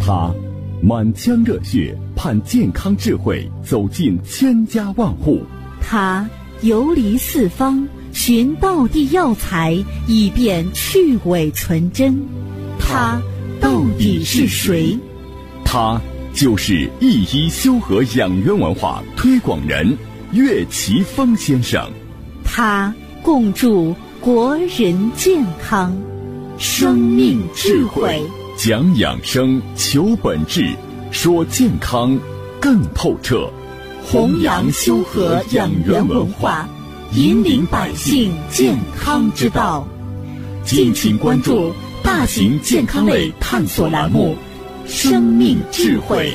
他满腔热血盼健康智慧走进千家万户， 他游离四方寻道地药材，以便去伪存真。他到底是谁？ 他就是一一修和养元文化推广人岳奇峰先生。 他共筑国人健康，生命智慧， 讲养生，求本质，说健康更透彻， 弘扬修和养元文化，引领百姓健康之道。敬请关注大型健康类探索栏目《生命智慧》。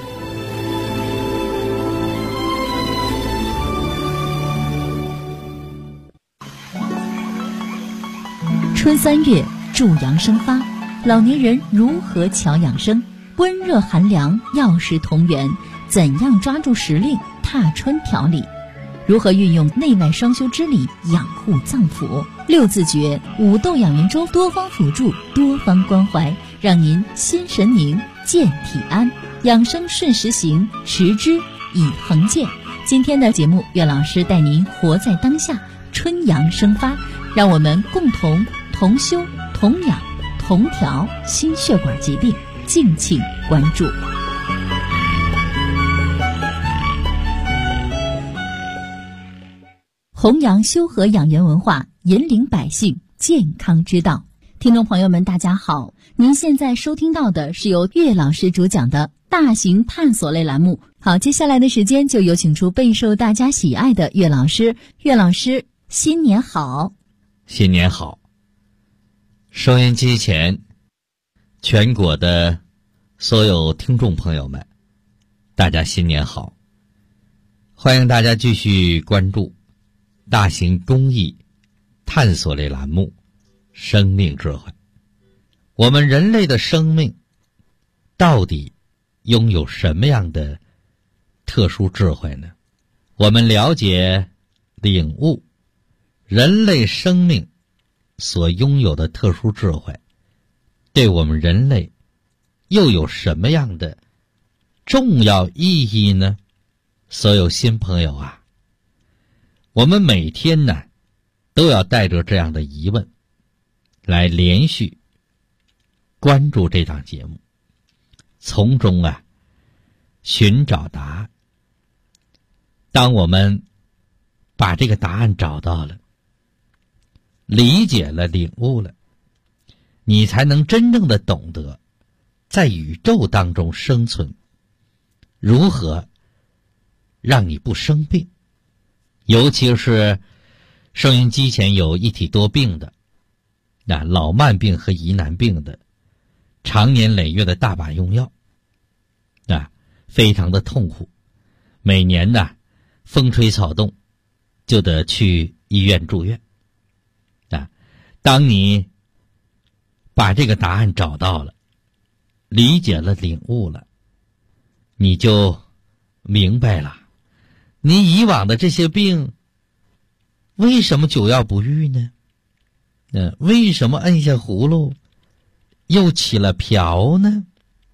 春3月，助阳生发，老年人如何调养生？温热寒凉，药食同源，怎样抓住时令，踏春调理？如何运用内外双修之理养护脏腑？6字诀5豆养元粥，多方辅助，多方关怀，让您心神宁，健体安。养生顺时行，持之以恒健。今天的节目，岳老师带您活在当下，春阳生发，让我们共同同修、同养、同调心血管疾病，敬请关注。弘扬修和养元文化，引领百姓健康之道。听众朋友们，大家好，您现在收听到的是由岳老师主讲的大型探索类栏目。好，接下来的时间就有请出备受大家喜爱的岳老师。岳老师，新年好！ 新年好！收音机前全国的所有听众朋友们，大家新年好！欢迎大家继续关注大型公益探索类栏目生命智慧。我们人类的生命到底拥有什么样的特殊智慧呢？我们了解领悟人类生命所拥有的特殊智慧，对我们人类又有什么样的重要意义呢？所有新朋友啊，我们每天呢都要带着这样的疑问来连续关注这档节目，从中啊寻找答案。当我们把这个答案找到了，理解了，领悟了，你才能真正的懂得在宇宙当中生存，如何让你不生病。尤其是收音机前有一体多病的，老慢病和疑难病的，常年累月的大把用药，非常的痛苦。每年呢，风吹草动就得去医院住院。当你把这个答案找到了，理解了，领悟了，你就明白了，你以往的这些病为什么久药不愈呢？为什么摁下葫芦又起了瓢呢？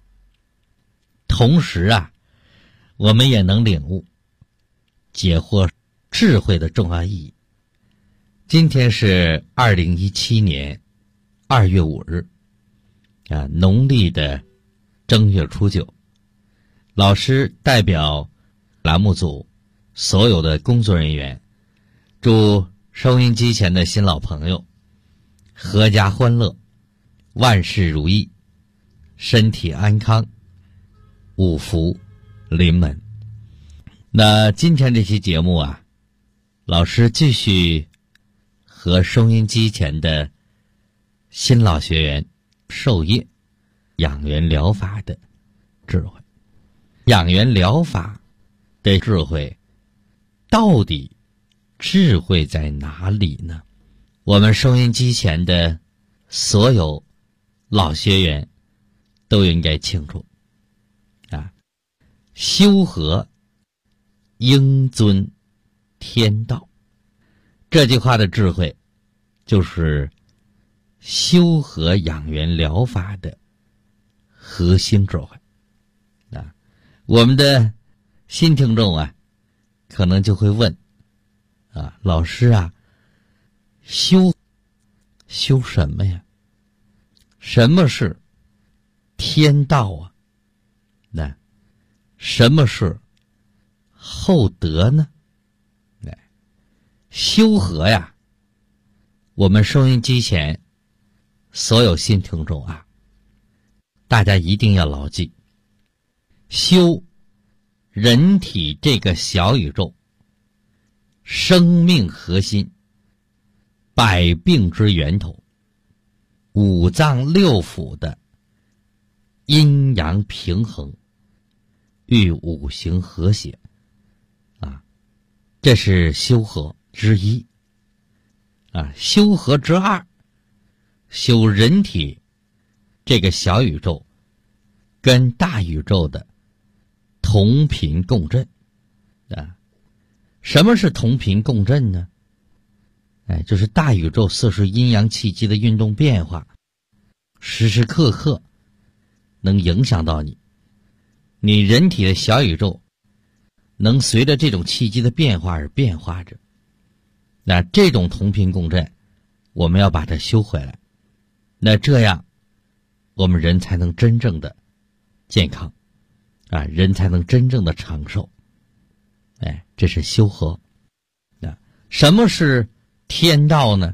同时啊，我们也能领悟解惑智慧的重要意义。今天是2017年2月5日，农历的正月初9。老师代表栏目组所有的工作人员，祝收音机前的新老朋友阖家欢乐，万事如意，身体安康，五福临门。那今天这期节目啊，老师继续和收音机前的新老学员授业养元疗法的智慧。养元疗法的智慧到底智慧在哪里呢？我们收音机前的所有老学员都应该清楚修和应遵天道，这句话的智慧就是修和养元疗法的核心智慧。啊，我们的新听众啊，可能就会问啊，老师啊，修什么呀？什么是天道啊？那什么是厚德呢？修和呀，我们收音机前所有新听众啊，大家一定要牢记，修人体这个小宇宙生命核心，百病之源头，五脏六腑的阴阳平衡与五行和谐啊，这是修和之一啊。修和之二，修人体这个小宇宙跟大宇宙的同频共振啊。什么是同频共振呢？就是大宇宙色是阴阳气机的运动变化，时时刻刻能影响到你，你人体的小宇宙能随着这种气机的变化而变化着。那这种同频共振，我们要把它修回来，那这样我们人才能真正的健康啊，人才能真正的长寿。这是修和。什么是天道呢？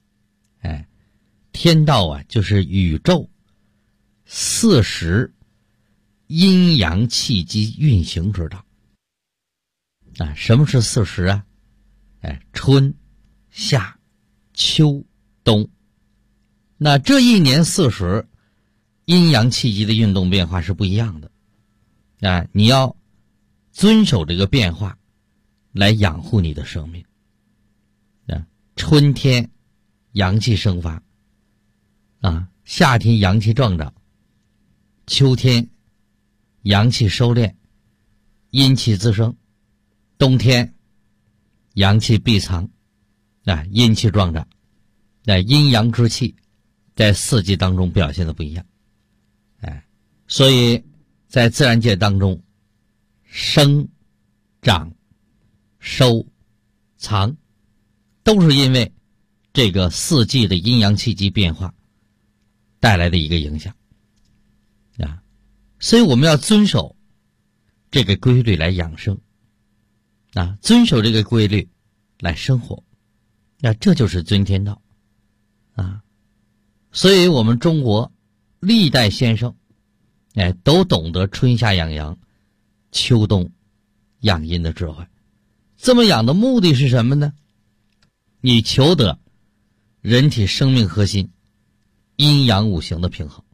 天道啊，就是宇宙四时阴阳气机运行之道啊。什么是四时啊？春夏秋冬。那这一年四时阴阳气机的运动变化是不一样的啊，你要遵守这个变化来养护你的生命啊。春天阳气生发啊，夏天阳气壮长，秋天阳气收敛，阴气滋生，冬天阳气闭藏啊，阴气壮长。阴阳之气在四季当中表现的不一样。所以在自然界当中，生长收藏都是因为这个四季的阴阳气机变化带来的一个影响啊。所以我们要遵守这个规律来养生啊，遵守这个规律来生活，那这就是遵天道啊。所以我们中国历代先生都懂得春夏养阳，秋冬养阴的智慧。这么养的目的是什么呢？你求得人体生命核心阴阳五行的平衡。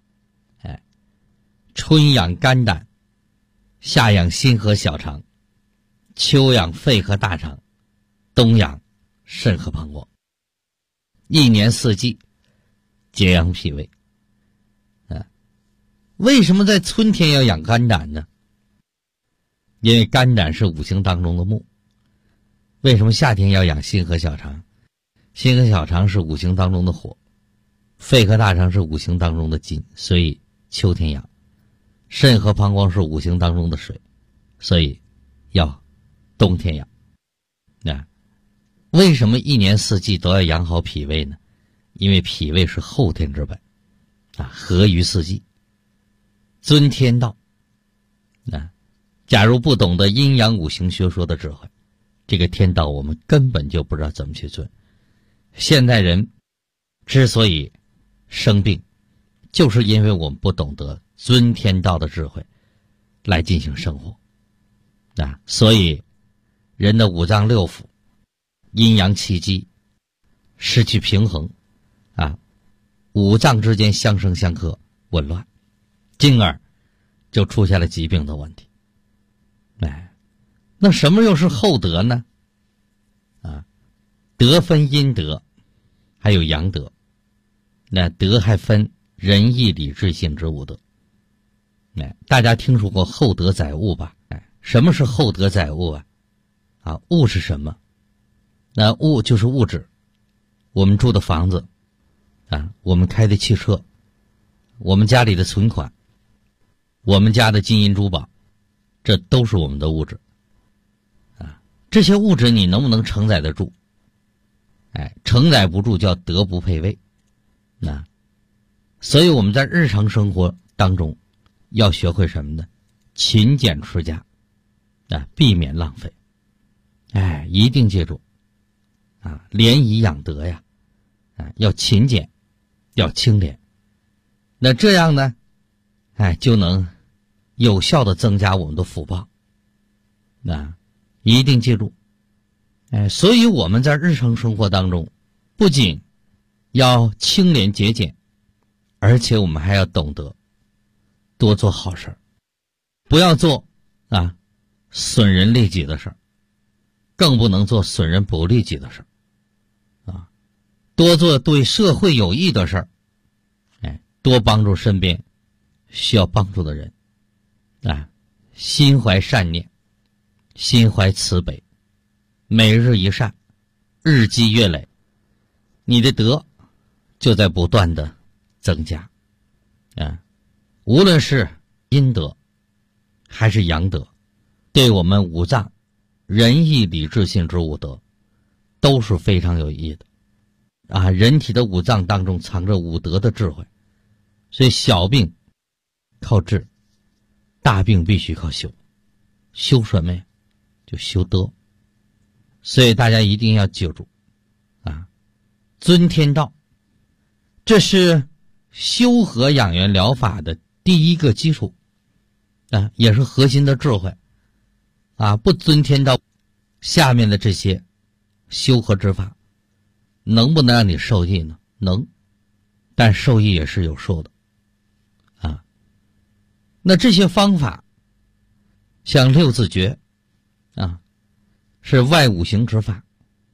春养肝胆，夏养心和小肠，秋养肺和大肠，冬养肾和膀胱。一年四季节养脾胃。为什么在春天要养肝胆呢？因为肝胆是五行当中的木。为什么夏天要养心和小肠？心和小肠是五行当中的火，肺和大肠是五行当中的金，所以秋天养。肾和膀胱是五行当中的水，所以要冬天养。为什么一年四季都要养好脾胃呢？因为脾胃是后天之本啊，合于四季，遵天道。假如不懂得阴阳五行学说的智慧，这个天道我们根本就不知道怎么去遵。现代人之所以生病，就是因为我们不懂得遵天道的智慧来进行生活所以人的五脏六腑阴阳气机失去平衡五脏之间相生相克紊乱，进而就出现了疾病的问题。那什么又是厚德呢？德分阴德还有阳德。那德还分仁义礼智信之五德。大家听说过厚德载物吧？什么是厚德载物啊？物是什么？那物就是物质，我们住的房子我们开的汽车，我们家里的存款， 我们家的金银珠宝，这都是我们的物质啊。这些物质你能不能承载得住？承载不住叫德不配位。所以我们在日常生活当中要学会什么呢？勤俭持家避免浪费。一定记住廉以养德呀，要勤俭，要清廉。那这样呢就能有效的增加我们的福报。一定记住。所以我们在日常生活当中不仅要清廉节俭，而且我们还要懂得多做好事，不要做损人利己的事儿，更不能做损人不利己的事儿多做对社会有益的事儿，多帮助身边需要帮助的人心怀善念，心怀慈悲，每日一善，日积月累，你的德就在不断的增加无论是阴德还是阳德，对我们五脏仁义礼智信之五德都是非常有意义的人体的五脏当中藏着五德的智慧，所以小病靠治，大病必须靠修。修什么呀？就修德。所以大家一定要记住尊天道，这是修和养元疗法的第一个基础也是核心的智慧不尊天道，下面的这些修和之法能不能让你受益呢？能，但受益也是有数的那这些方法像六字诀是外五行之法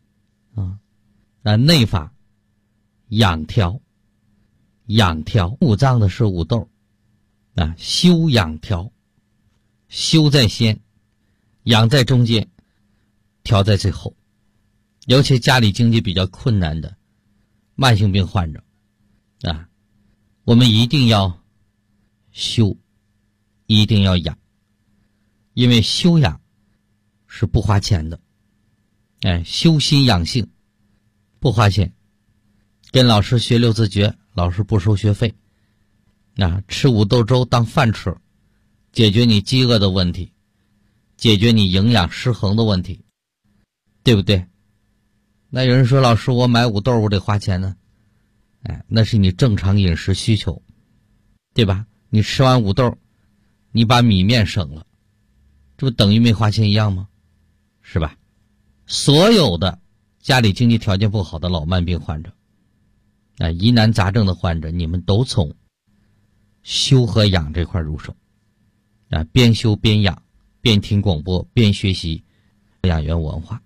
内法养调五脏的是五斗修养调，修在先，养在中间，调在最后。尤其家里经济比较困难的慢性病患者我们一定要修，一定要养，因为修养是不花钱的修心养性不花钱，跟老师学六字诀，老师不收学费吃五豆粥当饭吃，解决你饥饿的问题，解决你营养失衡的问题，对不对？那有人说，老师我买五豆我得花钱呢那是你正常饮食需求，对吧？你吃完五豆你把米面省了，这不等于没花钱一样吗？是吧？所有的家里经济条件不好的老慢病患者疑难杂症的患者，你们都从修和养这块入手边修边养，边听广播边学习养元文化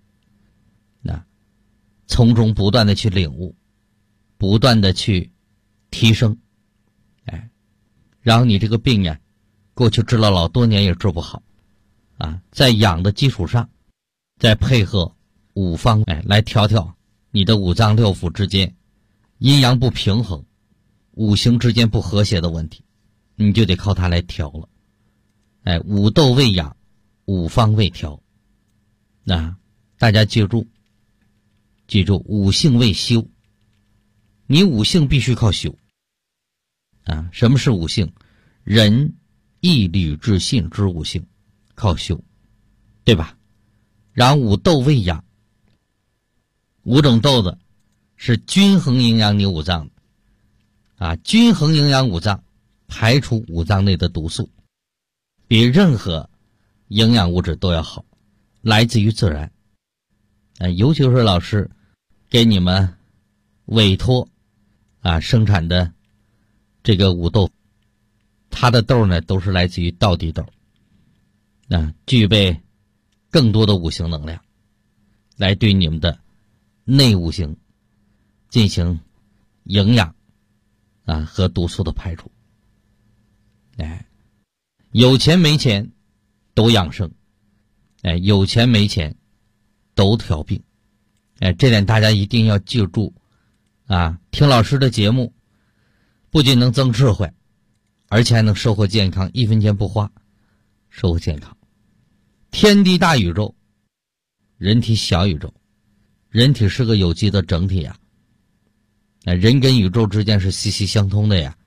从中不断的去领悟，不断的去提升然后你这个病过去治了老多年也治不好在养的基础上再配合五方来调你的五脏六腑之间阴阳不平衡，五行之间不和谐的问题，你就得靠它来调了五斗为养，五方为调大家记住五性为修，你五性必须靠修什么是五性？仁义礼智信之五性靠修，对吧？然后五斗为养，五种豆子是均衡营养你五脏均衡营养五脏，排除五脏内的毒素，比任何营养物质都要好，来自于自然尤其是老师给你们委托生产的这个五豆，它的豆呢都是来自于道地豆具备更多的五行能量，来对你们的内五行进行营养和毒素的排除有钱没钱都养生有钱没钱都调病这点大家一定要记住听老师的节目不仅能增智慧， 而且还能收获健康，1分钱不花，收获健康。天地大宇宙，人体小宇宙，人体是个有机的整体呀。人跟宇宙之间是息息相通的呀。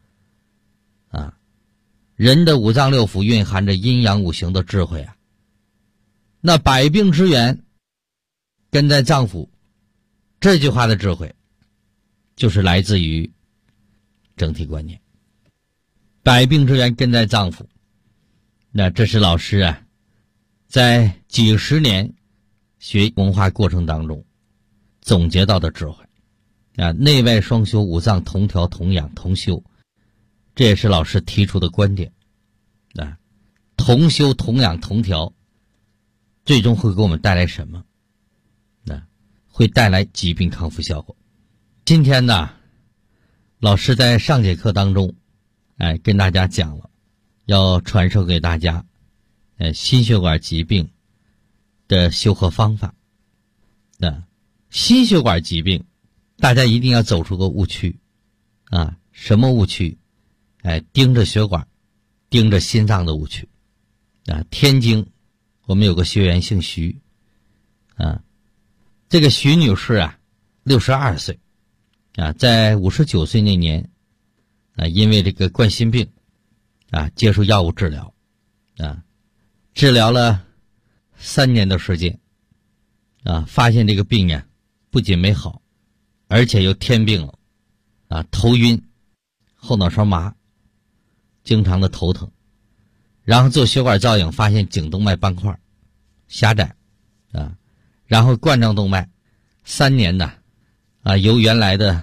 人的五脏六腑蕴含着阴阳五行的智慧啊。那百病之源根在脏腑，这句话的智慧就是来自于整体观念。百病之源根在脏腑，那这是老师啊在几十年学文化过程当中总结到的智慧啊。内外双修，五脏同调同养同修，这也是老师提出的观点啊。同修同养同调，最终会给我们带来什么？会带来疾病康复效果。今天呢，老师在上节课当中跟大家讲了，要传授给大家心血管疾病的修复方法。心血管疾病大家一定要走出个误区啊。什么误区？盯着血管盯着心脏的误区啊。天津我们有个学员姓徐啊，这个徐女士啊62岁啊，在59岁那年因为这个冠心病接受药物治疗治疗了3年的时间发现这个病不仅没好，而且又添病了头晕，后脑勺麻，经常的头疼，然后做血管造影发现颈动脉斑块狭窄然后冠状动脉3年由原来的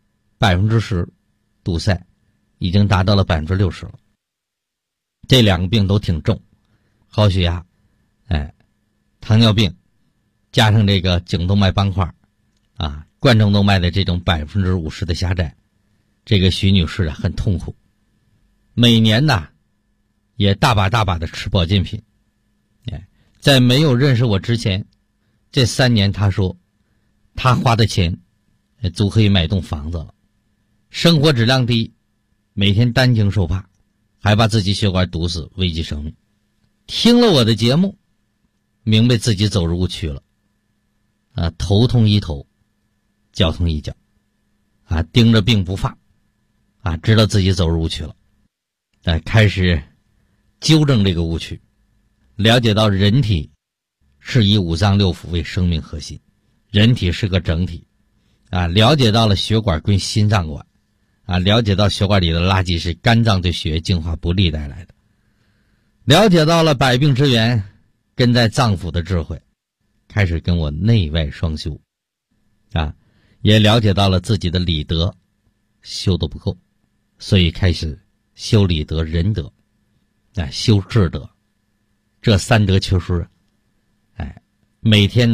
10%堵塞已经达到了60%了。这2个病都挺重，高血压糖尿病加上这个颈动脉斑块冠状动脉的这种50%的狭窄，这个徐女士很痛苦，每年也大把的吃保健品。在没有认识我之前，这3年她说她花的钱足可以买栋房子了，生活质量低，每天担惊受怕，还把自己血管堵死，危及生命。听了我的节目，明白自己走入误区了头痛医头，脚痛医脚盯着病不放知道自己走入误区了开始纠正这个误区，了解到人体是以五脏六腑为生命核心，人体是个整体了解到了血管归心脏管了解到血管里的垃圾是肝脏对血液净化不利带来的，了解到了百病之源根在脏腑的智慧，开始跟我内外双修也了解到了自己的理德修得不够，所以开始修理德仁德修智德，这3德缺失每天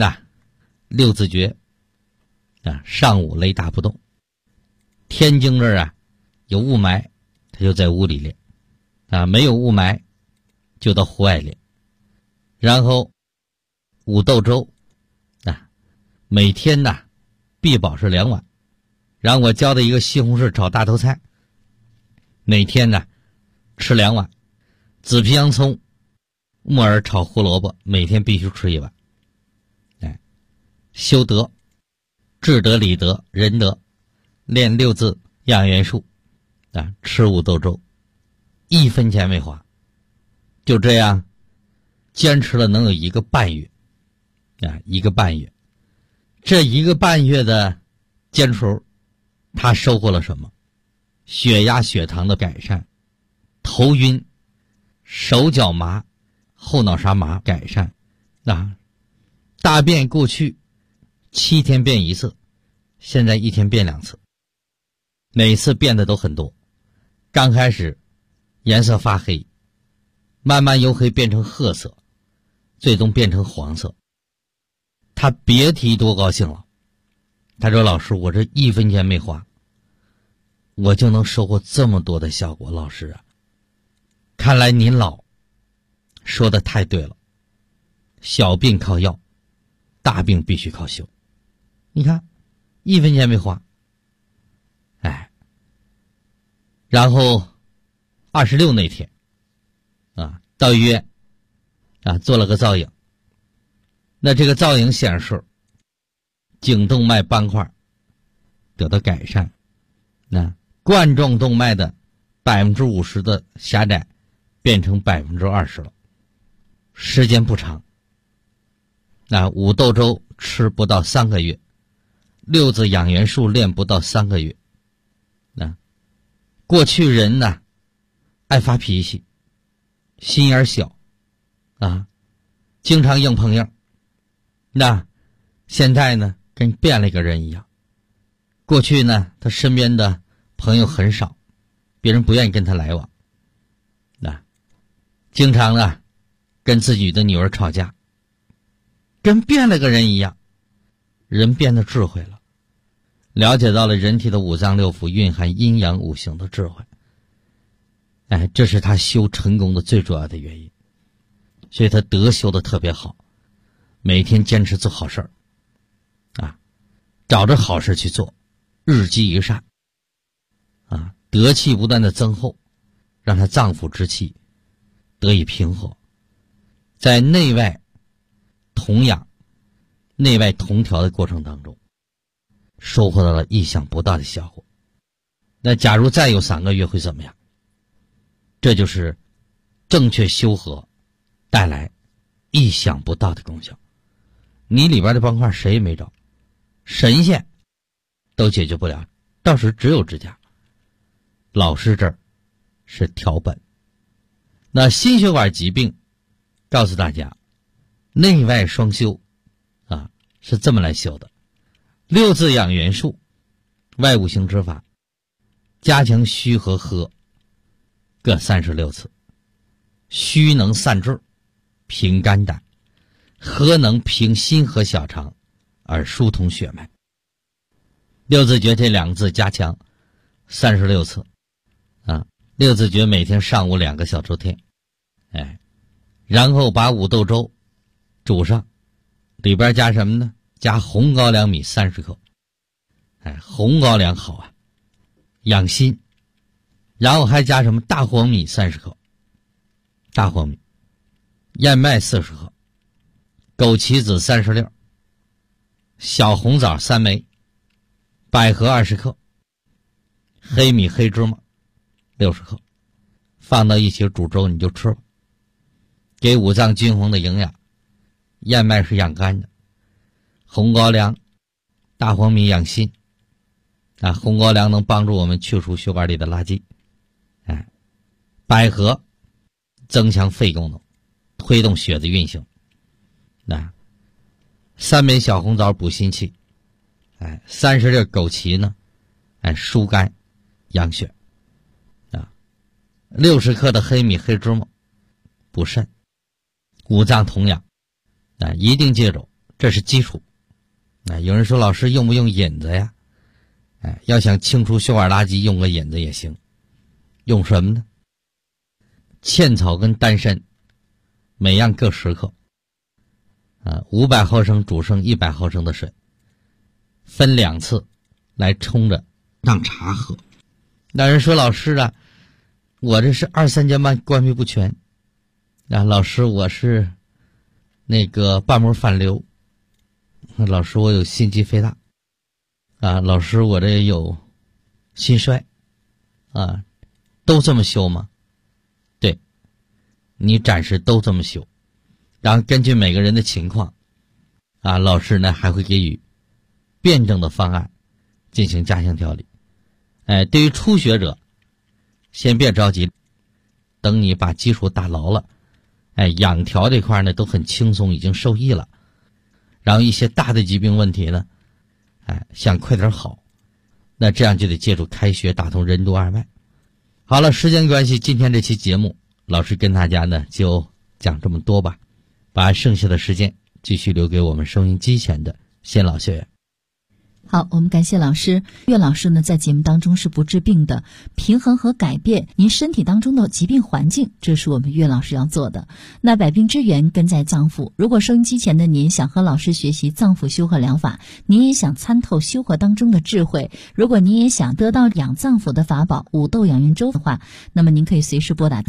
6字诀上午雷打不动，天津这儿有雾霾他就在屋里练没有雾霾就到户外练，然后五豆粥每天必保是2碗，然后我教的一个西红柿炒大头菜，每天吃2碗，紫皮洋葱木耳炒胡萝卜每天必须吃1碗修德智德理德仁德，练6字养元术吃五豆粥，1分钱没花，就这样坚持了能有1个半月1个半月。这1个半月的坚持，他收获了什么？血压血糖的改善，头晕手脚麻后脑勺麻改善大便过去7天变1次，现在1天变2次，每次变的都很多。刚开始颜色发黑，慢慢由黑变成褐色，最终变成黄色。他别提多高兴了，他说老师，我这1分钱没花，我就能收获这么多的效果。老师看来您老说的太对了，小病靠药，大病必须靠修。你看1分钱没花然后 26那天到医院做了个造影，那这个造影显示颈动脉斑块得到改善，冠状动脉的50%的狭窄变成20%了，时间不长。五豆粥吃不到3个月，六字养元术练不到3个月。过去人爱发脾气，心眼小经常硬碰硬，现在跟变了一个人一样。过去他身边的朋友很少，别人不愿意跟他来往，经常跟自己的女儿吵架，跟变了个人一样。人变得智慧了，了解到了人体的五脏六腑蕴含阴阳五行的智慧，这是他修成功的最主要的原因。所以他德修的特别好，每天坚持做好事儿找着好事去做，日积一善德气不断的增厚，让他脏腑之气得以平和，在内外同养、内外同调的过程当中，收获到了意想不到的效果。那假如再有3个月会怎么样？这就是正确修和带来意想不到的功效。你里边的斑块谁也没找，神仙都解决不了，到时只有支架。老师这儿是调本。那心血管疾病告诉大家，内外双修是这么来修的。六字养元术，外五行之法，加强虚和和各36次。虚能散滞平肝胆，和能平心和小肠而疏通血脉。六字诀这2个字加强36次六字诀每天上午2个小周天，然后把五豆粥煮上，里边加什么呢？加红高粱米30克。红高粱好养心。然后还加什么？大黄米30克，大黄米，燕麦40克，枸杞子30粒，小红枣3枚，百合20克，黑米黑芝麻60克，放到一起煮粥你就吃吧，给五脏均衡的营养。燕麦是养肝的，红高粱、大黄米养心红高粱能帮助我们去除血管里的垃圾，百合增强肺功能，推动血的运行，3枚小红枣补心气，30粒枸杞呢疏肝养血，60克的黑米黑芝麻补肾，五脏同养一定记住，这是基础。有人说老师用不用引子呀？要想清除血管垃圾，用个引子也行。用什么呢？茜草跟丹参每样各10克，500毫升煮剩100毫升的水，分2次来冲着当茶喝。那人说老师我这是2、3间半关闭不全老师我是那个瓣膜反流，老师我有心肌肥大老师我这有心衰都这么修吗？对，你暂时都这么修，然后根据每个人的情况老师呢还会给予辩证的方案进行加强调理。对于初学者先别着急，等你把基础打牢了养调这块呢都很轻松，已经受益了，然后一些大的疾病问题呢想快点好，那这样就得借助开穴打通任督二脉。好了，时间关系，今天这期节目老师跟大家呢就讲这么多吧，把剩下的时间继续留给我们收音机前的先老学员。 好，我们感谢老师。岳老师呢，在节目当中是不治病的，平衡和改变您身体当中的疾病环境，这是我们岳老师要做的。那百病之源根在脏腑，如果收音机前的您想和老师学习脏腑修和疗法，您也想参透修和当中的智慧，如果您也想得到养脏腑的法宝五豆养元粥的话，那么您可以随时拨打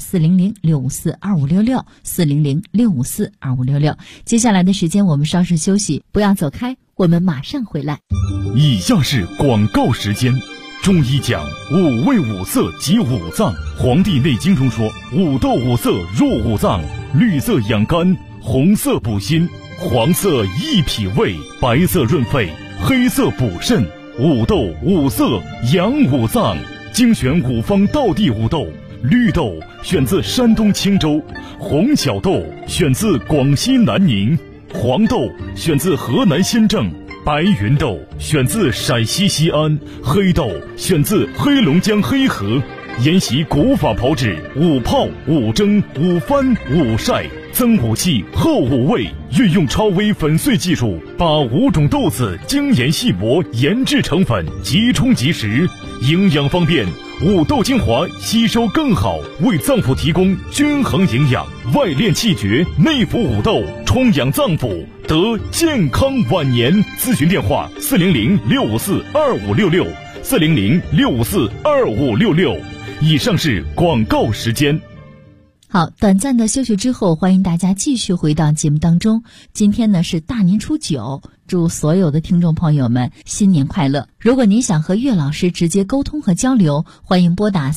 400-654-2566，400-654-2566。接下来的时间我们稍事休息，不要走开，我们马上回来。 以下是广告时间。中医讲五味五色及五脏，黄帝内经中说五豆五色入五脏，绿色养肝，红色补心，黄色益脾胃，白色润肺，黑色补肾，五豆五色养五脏。精选五方道地五豆，绿豆选自山东青州，红小豆选自广西南宁，黄豆选自河南新郑，白云豆选自陕西西安，黑豆选自黑龙江黑河。研习古法炮制，五泡、五蒸、五翻、五晒，增五气，厚五味，运用超微粉碎技术，把5种豆子精研细磨，研制成粉，即冲即食，营养方便。五豆精华吸收更好，为脏腑提供均衡营养，外练气绝，内服五豆，充养脏腑，得健康晚年。咨询电话400-654-2566，400-654-2566。以上是广告时间。 好，短暂的休息之后，欢迎大家继续回到节目当中。今天呢是大年初9，祝所有的听众朋友们新年快乐。如果您想和岳老师直接沟通和交流，欢迎拨打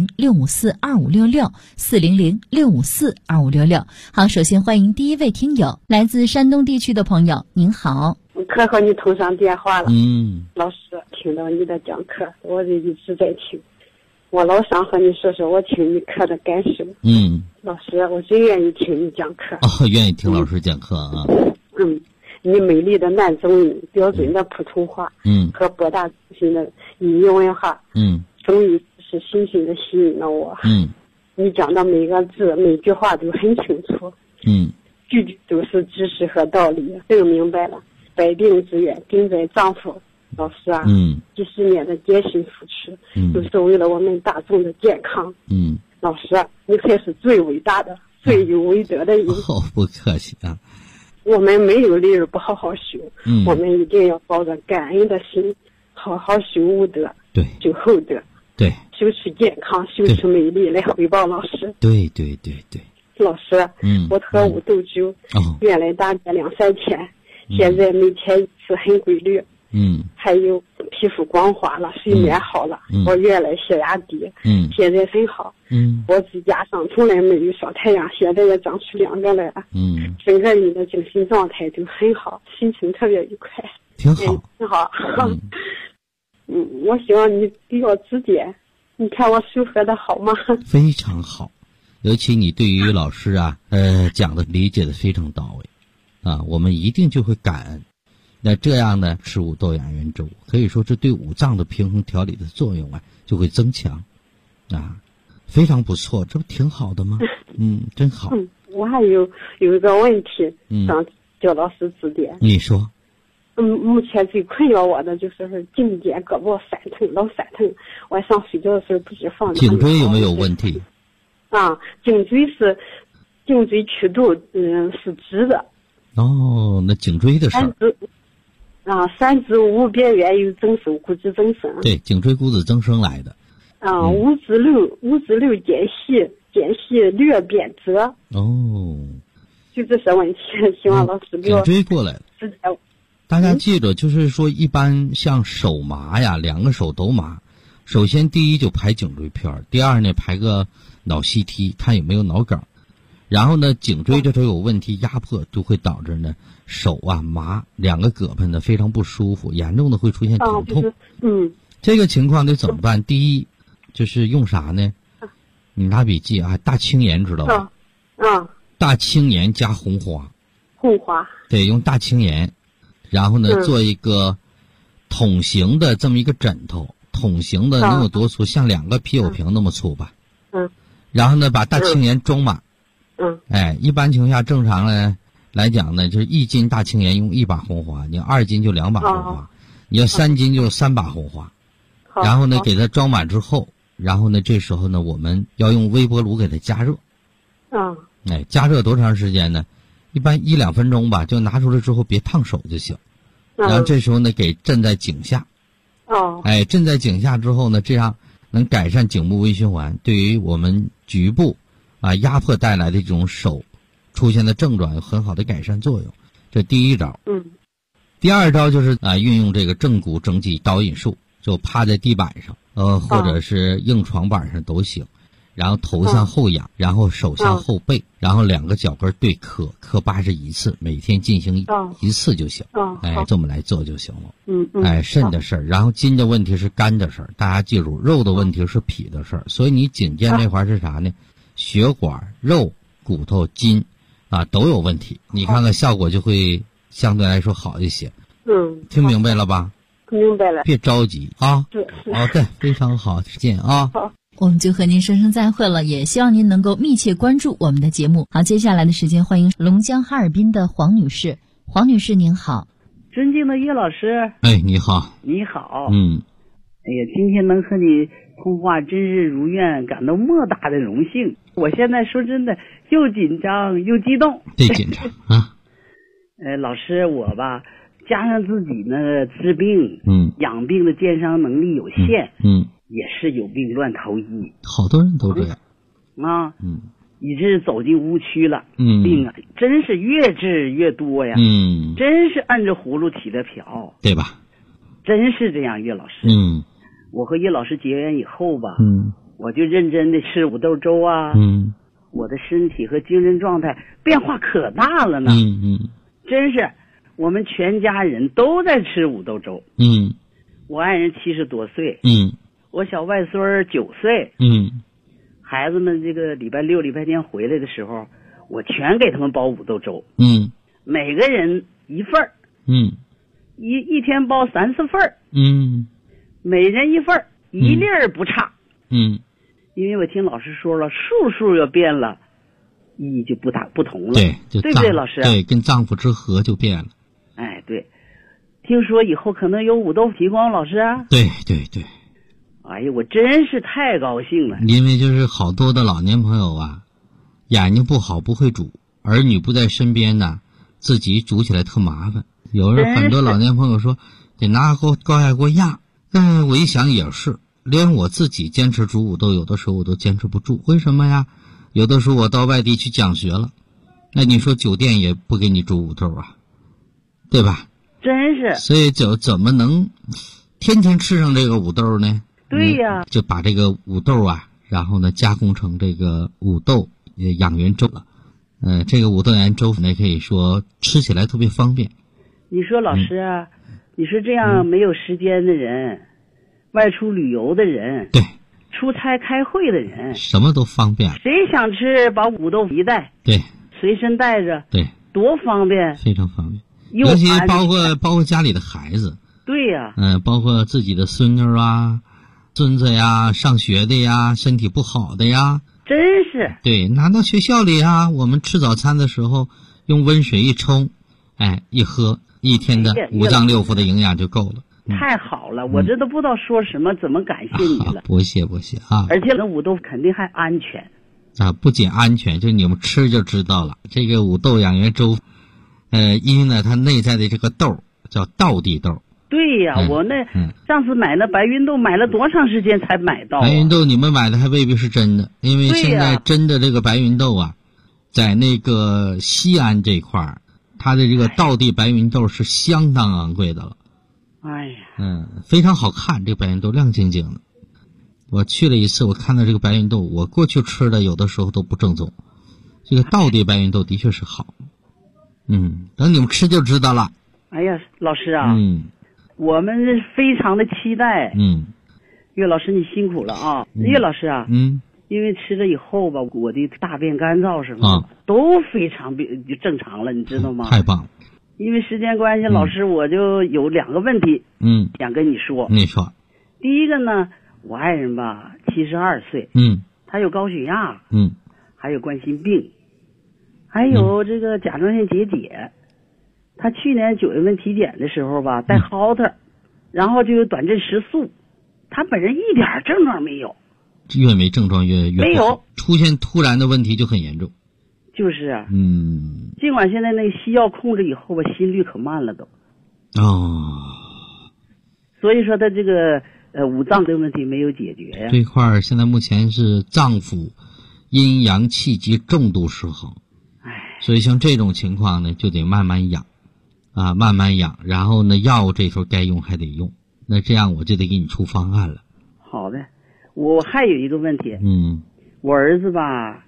400-654-2566，400-654-2566。好，首先欢迎第一位听友，来自山东地区的朋友，您好。 可和你通上电话了。老师，听到你的讲课，我就一直在听。我老想和你说说我听你课的感受。老师，我最愿意听你讲课。 愿意听老师讲课啊。 你美丽的男中音，标准的普通话，和博大精深的语音文化，终于是深深的吸引了我。你讲的每个字每句话都很清楚，句句都是知识和道理，更明白了。百病之源根在脏腑。老师啊，几十年的艰辛付出，都是为了我们大众的健康。老师啊，你才是最伟大的、最有伟德的人。 不客气啊。 我们没有理由不好好修，我们一定要抱着感恩的心，好好修武德， 对， 修厚德， 对， 修出健康，修出美丽来回报老师。 对。 老师，我喝五豆粥，原来大概2-3天，现在每天一次很规律。还有皮肤光滑了，睡眠好了。我原来血压低，现在很好。我指甲上从来没有晒太阳，现在也长出2个来了。整个人的精神状态都很好，心情特别愉快。 挺好， 挺好。我希望你给我指点，你看我修合的好吗？ 非常好，尤其你对于老师啊，讲的理解的非常到位啊，我们一定就会感恩。那这样呢，吃五豆养元粥，可以说是对五脏的平衡调理的作用啊，就会增强，啊，非常不错，这不挺好的吗？真好。 我还有一个问题，想叫老师指点。 你说。 目前最困扰我的就是颈肩胳膊酸疼，老酸疼。晚上睡觉的时候不知放。 颈椎有没有问题？ 颈椎曲度是直的。 那颈椎的事儿。 三指无边缘有增生，骨质增生。 对，颈椎骨质增生来的。 五指六间隙略变折。就这些问题，希望老师给我。 颈椎过来了。大家记着，就是说，一般像手麻呀，2个手都麻。首先，第一就排颈椎片，第二呢排个脑 CT， 看有没有脑梗。然后呢，颈椎这头有问题，压迫就会导致呢手啊麻，2个胳膊呢非常不舒服，严重的会出现疼痛。这个情况得怎么办？第一就是用啥呢？你拿笔记啊，大青盐知道吧？大青盐加红花。对，用大青盐，然后呢做一个筒形的这么一个枕头，筒形的能有多粗？像2个啤酒瓶那么粗吧。然后呢把大青盐装满。一般情况下正常来讲呢，就是1斤大青盐用1把红花，你2斤就2把红花， 你要3斤就3把红花，然后呢给它装满之后，然后呢这时候呢我们要用微波炉给它加热。加热多长时间呢？一般1-2分钟吧，就拿出来之后别烫手就行。然后这时候呢给镇在颈下。镇在颈下之后呢，这样能改善颈部微循环，对于我们局部压迫带来的这种手出现的症状有很好的改善作用。这第一招。第二招就是运用这个正骨整脊导引术，就趴在地板上或者是硬床板上都行，然后头向后仰，然后手向后背，然后2个脚跟对磕81次，每天进行1次就行。这么来做就行了。肾的事儿，然后筋的问题是肝的事儿，大家记住，肉的问题是脾的事儿。所以你颈肩这块是啥呢？血管、肉、骨头、筋都有问题，你看看效果就会相对来说好一些。听明白了吧？ 明白了。 别着急啊。好的，非常好，再见啊。 好。 我们就和您说声再会了，也希望您能够密切关注我们的节目。好，接下来的时间欢迎龙江哈尔滨的黄女士。黄女士您好。 尊敬的叶老师。 你好。 你好。 哎呀，今天能和你通话真是如愿，感到莫大的荣幸。我现在说真的又紧张又激动。 别紧张啊。 老师，我吧加上自己呢治病养病的健伤能力有限，也是有病乱投医， 好多人都这样以致走进误区了。病啊真是越治越多呀。真是按着葫芦起的瓢， 对吧？ 真是这样，叶老师。我和叶老师结缘以后吧，我就认真的吃五豆粥啊。我的身体和精神状态变化可大了呢。真是我们全家人都在吃五豆粥。我爱人70多岁。我小外孙9岁。孩子们这个礼拜6、礼拜天回来的时候，我全给他们煲五豆粥。每个人1份儿。一天煲3、4份儿。每人1份儿，一粒儿不差。因为我听老师说了，数要变了，意义就不同了。 对不对， 老师？ 对，跟脏腑之和就变了。 对。听说以后可能有五豆提光，老师啊？ 对。 哎呀，我真是太高兴了。 因为就是好多的老年朋友啊，眼睛不好不会煮，儿女不在身边呢，自己煮起来特麻烦。有人很多老年朋友说得拿高压锅压，我一想也是，连我自己坚持煮五豆，有的时候我都坚持不住。为什么呀？有的时候我到外地去讲学了，那你说酒店也不给你煮五豆啊，对吧？ 真是。 所以怎么能天天吃上这个五豆呢？ 对呀。 就把这个五豆然后呢加工成这个五豆养元粥了。这个五豆养元粥呢可以说吃起来特别方便。 你说老师啊，你说这样没有时间的人，外出旅游的人， 对， 出差开会的人， 什么都方便。 谁想吃把五豆一袋， 对， 随身带着， 对， 多方便， 非常方便。尤其包括家里的孩子， 对呀， 包括自己的孙女孙子呀，上学的呀，身体不好的呀， 真是。 对，拿到学校里我们吃早餐的时候用温水一冲，一喝，一天的5脏6腑的营养就够了。 太好了，我这都不知道说什么，怎么感谢你了。 不谢啊。 而且那五豆肯定还安全不仅安全，就你们吃就知道了。这个五豆养元粥因为呢它内在的这个豆叫道地豆。 对呀，我上次买那白芸豆买了多长时间才买到白芸豆你们买的还未必是真的，因为现在真的这个白芸豆在那个西安这块儿，它的这个道地白芸豆是相当昂贵的了。非常好看，这个白芸豆亮晶晶的。我去了一次，我看到这个白芸豆，我过去吃的有的时候都不正宗，这个道地白芸豆的确是好。等你们吃就知道了。 哎呀，老师啊，我们非常的期待。岳老师你辛苦了啊。岳老师啊，因为吃了以后吧，我的大便干燥什么的都非常正常了，你知道吗？ 太棒了。 因为时间关系，老师我就有2个问题想跟你说。 你说。 第一个呢，我爱人吧72岁，他有高血压，还有冠心病，还有这个甲状腺结节。他去年9月份体检的时候吧，带 Holter， 然后就有短阵食宿，他本人一点症状没有， 越没症状越没有， 出现突然的问题就很严重。 就是啊，尽管现在那个西药控制以后吧，心率可慢了都。所以说他这个五脏的问题没有解决呀。 这块现在目前是脏腑阴阳气机重度失衡，所以像这种情况呢，就得慢慢养啊，慢慢养，然后呢，药这时候该用还得用，那这样我就得给你出方案了。 好的，我还有一个问题，我儿子吧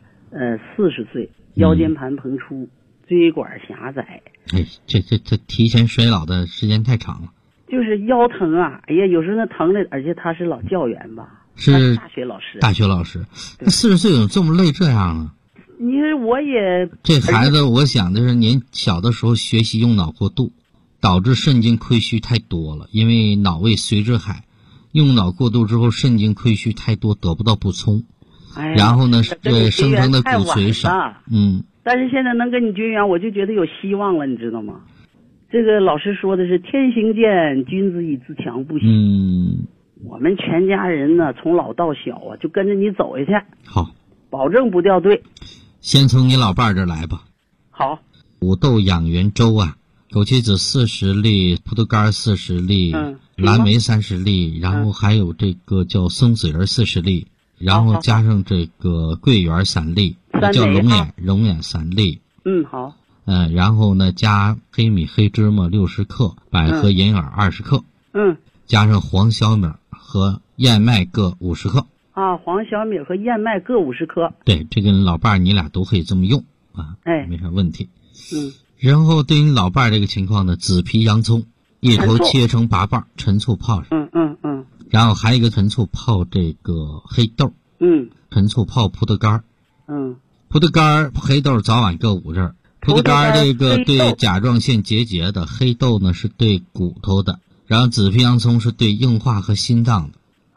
，40岁，腰间盘膨出，椎管狭窄。 这提前衰老的时间太长了。 就是腰疼啊，哎呀，有时候那疼的，而且他是老教员吧， 是大学老师。 那40岁怎么这么累这样啊？ 你说我也这孩子，我想的是年小的时候学习用脑过度，导致肾经亏虚太多了，因为脑为髓之海，用脑过度之后肾经亏虚太多，得不到补充，然后呢，生成的骨髓少。 但是现在能跟你绝缘，我就觉得有希望了，你知道吗？这个老师说的是天行健，君子以自强不息。我们全家人呢，从老到小啊，就跟着你走下去。 好， 保证不掉队。 先从你老伴儿这儿来吧。 好， 五豆养元粥啊，枸杞子40粒，葡萄干40粒，蓝莓30粒，然后还有这个叫松子仁40粒，然后加上这个桂圆3粒，叫龙眼3粒。 好。 然后呢，加黑米、黑芝麻60克，百合、银耳20克，加上黄小米和燕麦各50克。 黄小米和燕麦各50克。 对，这个老伴儿你俩都可以这么用啊，没啥问题。然后对于你老伴儿这个情况呢，紫皮洋葱一头切成8瓣，陈醋泡上。然后还有一个陈醋泡这个黑豆。陈醋泡葡萄干。葡萄干、黑豆早晚各5粒。葡萄干这个对甲状腺结节的，黑豆呢是对骨头的，然后紫皮洋葱是对硬化和心脏的。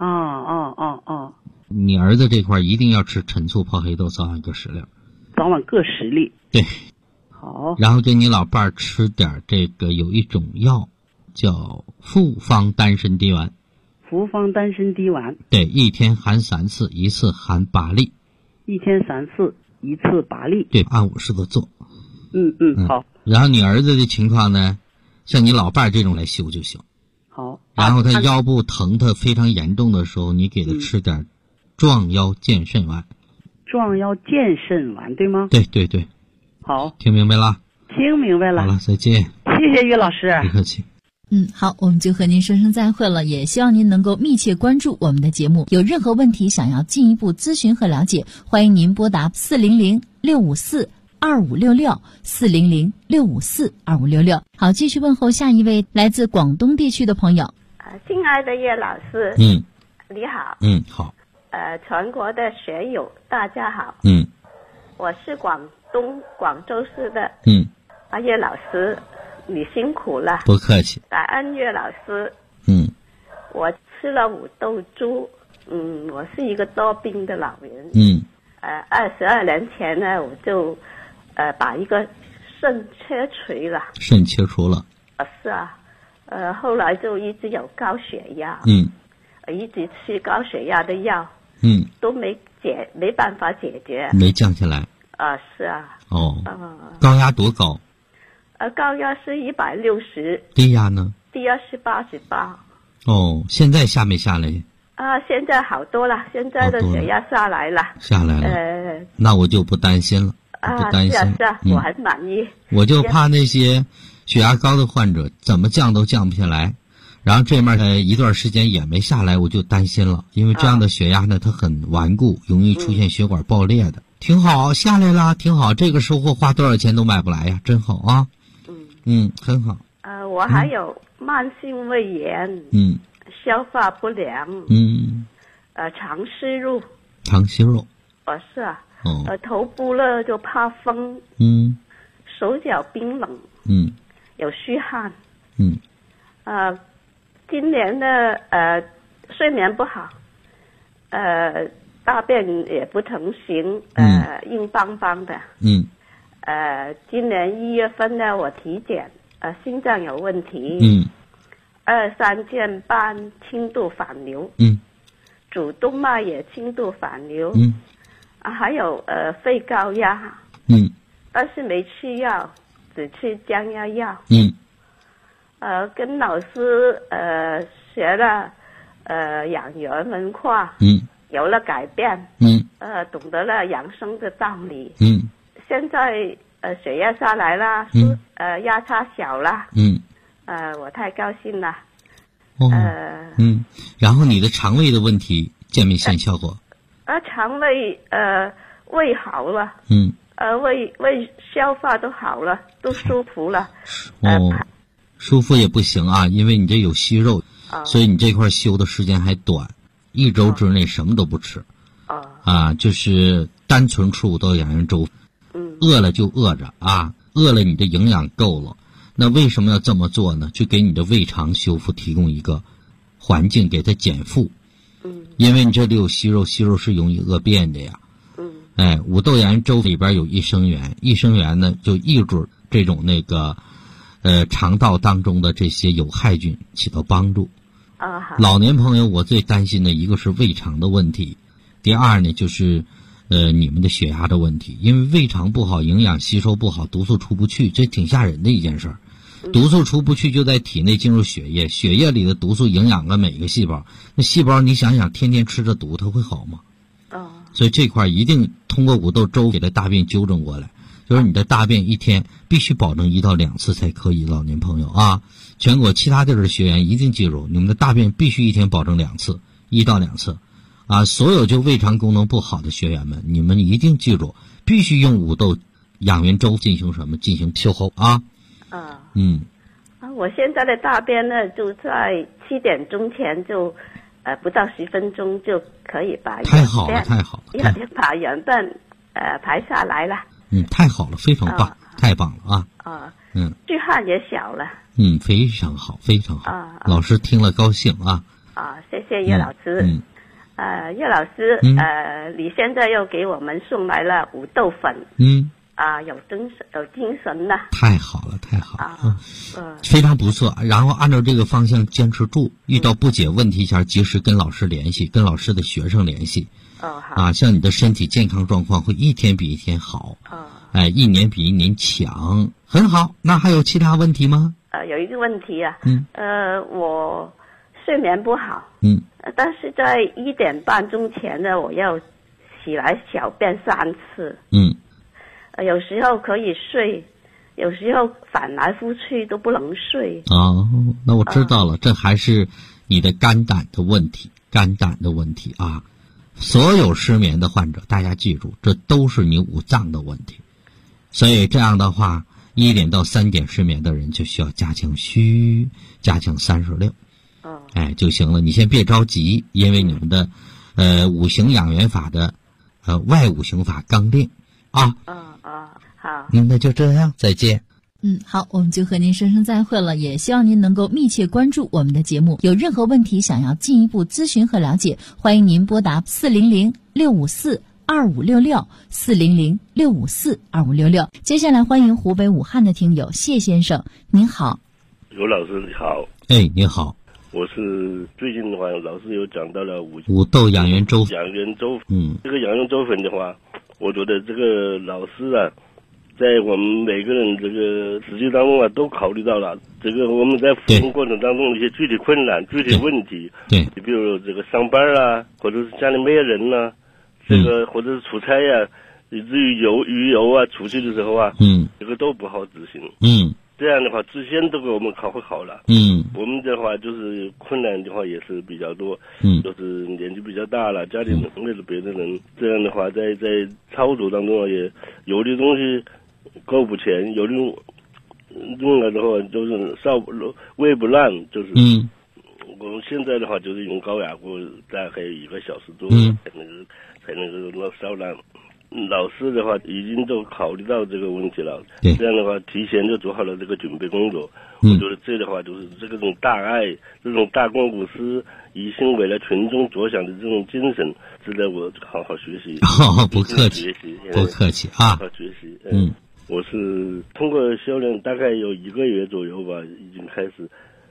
你儿子这块一定要吃陈醋泡黑豆，早晚各10粒。 早晚各10粒。 对。 好。 然后给你老伴儿吃点这个有一种药叫复方丹参滴丸。 复方丹参滴丸。 对，一天含3次，一次含8粒。 一天3次，一次8粒。 对，按我说的做。 好。 然后你儿子的情况呢，像你老伴儿这种来修就行。 好。 然后他腰部疼他非常严重的时候，你给他吃点壮腰健肾丸。 壮腰健肾丸对吗？ 对。 好。 听明白了？ 听明白了。 好了，再见。 谢谢于老师。 不客气。 好，我们就和您说声再会了，也希望您能够密切关注我们的节目。有任何问题想要进一步咨询和了解，欢迎您拨打400-654-2566，400-654-2566。好，继续问候下一位来自广东地区的朋友。 亲爱的叶老师，你好。 好。 全国的学友大家好。我是广州市的。叶老师，你辛苦了。 不客气。 感恩叶老师。我吃了5豆猪。我是一个多病的老人。22年前呢，我就把一个肾切除了。 肾切除了。 是啊。后来就一直有高血压。一直吃高血压的药。都没办法解决。 没降下来。 是啊。 高压多高？ 高压是160。 低压呢？ 低压是88。 现在下没下来？ 现在好多了，现在的血压下来了。 下来了。那我就不担心了。不担心。 是啊，我很满意。 我就怕那些血压高的患者怎么降都降不下来，然后这面一段时间也没下来，我就担心了，因为这样的血压呢，它很顽固，容易出现血管爆裂的。挺好，下来了，挺好。这个收获花多少钱都买不来呀，真好啊。很好。 我还有慢性胃炎。消化不良。肠息肉。是啊。头部呢就怕风。手脚冰冷。有虚汗。今年的睡眠不好。大便也不成形。硬邦邦的。今年1月份呢，我体检，心脏有问题。 3件半轻度反流，主动脉也轻度反流，还有肺高压，但是没吃药，只吃降压药，跟老师学了养元文化，有了改变，懂得了养生的道理，现在血压下来了，压差小了，我太高兴了。 然后你的肠胃的问题见没见效果？ 肠胃胃好了，胃消化都好了，都舒服了。 舒服也不行啊，因为你这有息肉，所以你这块休的时间还短，1周之内什么都不吃。就是单纯吃5豆养元粥，饿了就饿着啊，饿了你的营养够了。那为什么要这么做呢？就给你的胃肠修复提供一个环境，给它减负。因为你这里有息肉，息肉是容易恶变的呀。5豆养元粥里边有益生元，益生元呢就抑制这种肠道当中的这些有害菌，起到帮助。老年朋友我最担心的一个是胃肠的问题，第二呢就是你们的血压的问题，因为胃肠不好，营养吸收不好，毒素出不去，这挺吓人的一件事儿。毒素出不去就在体内进入血液，血液里的毒素营养了每个细胞，那细胞你想想天天吃着毒它会好吗？所以这块一定通过5豆粥给它大便纠正过来，就是你的大便一天必须保证1到2次才可以，老年朋友啊，全国其他地儿的学员一定记住，你们的大便必须一天保证2次，1到2次。所有就胃肠功能不好的学员们，你们一定记住，必须用5豆养元粥进行什么？进行修候啊。 我现在的大便呢，就在7点钟前就不到10分钟就可以把太好了， 把元便排下来了。 太好了，非常棒，太棒了啊。 巨汗也小了。 非常好，非常好。老师听了高兴啊。 谢谢叶老师。叶老师，你现在又给我们送来了5豆粉。有精神了。太好了，太好了。非常不错。然后按照这个方向坚持住，遇到不解问题前及时跟老师联系，跟老师的学生联系。好。像你的身体健康状况会一天比一天好。1年比1年强，很好。那还有其他问题吗？ 有一个问题啊。我睡眠不好。但是在1点半钟前呢，我要起来小便3次。有时候可以睡，有时候翻来覆去都不能睡。那我知道了，这还是你的肝胆的问题，啊。所有失眠的患者，大家记住，这都是你5脏的问题。所以这样的话，1点到3点失眠的人就需要加强虚，加强36。就行了。你先别着急，因为你们的5行养元法的外5行法刚练啊。好。那就这样，再见。 好，我们就和您说声再会了，也希望您能够密切关注我们的节目。有任何问题想要进一步咨询和了解，欢迎您拨打400-654-2566 400-654-2566。接下来欢迎湖北武汉的听友谢先生，您好。 刘老师你好。 你好。 我是最近的话，老师有讲到了 5豆养元粥。 这个养元粥粉的话，我觉得这个老师啊，在我们每个人这个实际当中啊，都考虑到了这个我们在服务过程当中的一些具体困难、具体问题。你比如这个上班啊，或者是家里没有人啊，这个或者是出差啊，以至于旅游啊，出去的时候啊，这个都不好执行。这样的话，之前都给我们考虑好了。我们的话就是困难的话也是比较多。就是年纪比较大了，家里没有别的人，这样的话在操作当中也有的东西够不前，有的用了的话就是胃不烂，就是。我们现在的话就是用高压锅，大概1个小时多才能够烧烂。老师的话已经都考虑到这个问题了，这样的话提前就做好了这个准备工作。我觉得这的话就是这种大爱，这种大公无私、一心为了群众着想的这种精神，值得我好好学习。 不客气，不客气啊！ 好好学习。我是通过修炼大概有1个月左右吧，已经开始